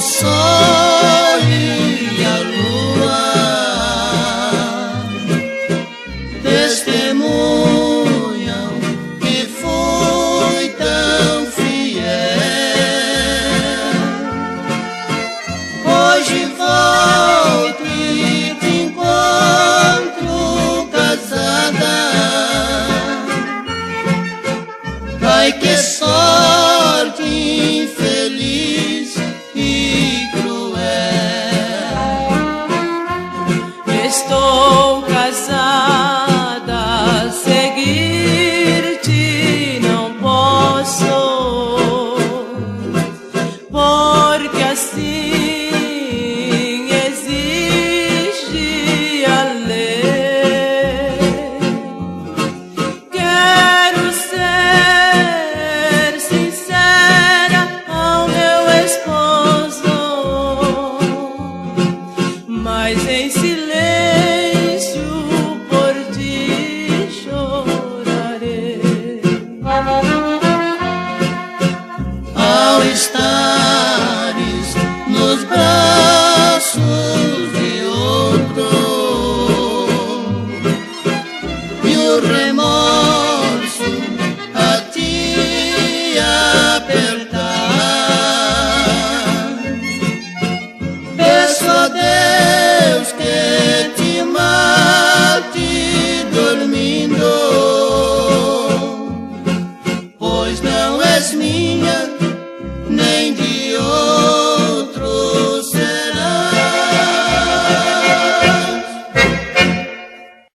sol e a lua testemunham que fui tão fiel. Hoje volto e te encontro casada. Ai, que sorte infeliz e cruel. Estou casada, seguir-te não posso, porque assim exige a lei. Quero ser sincera ao meu esposo, mas em silêncio por ti chorarei. Ao estar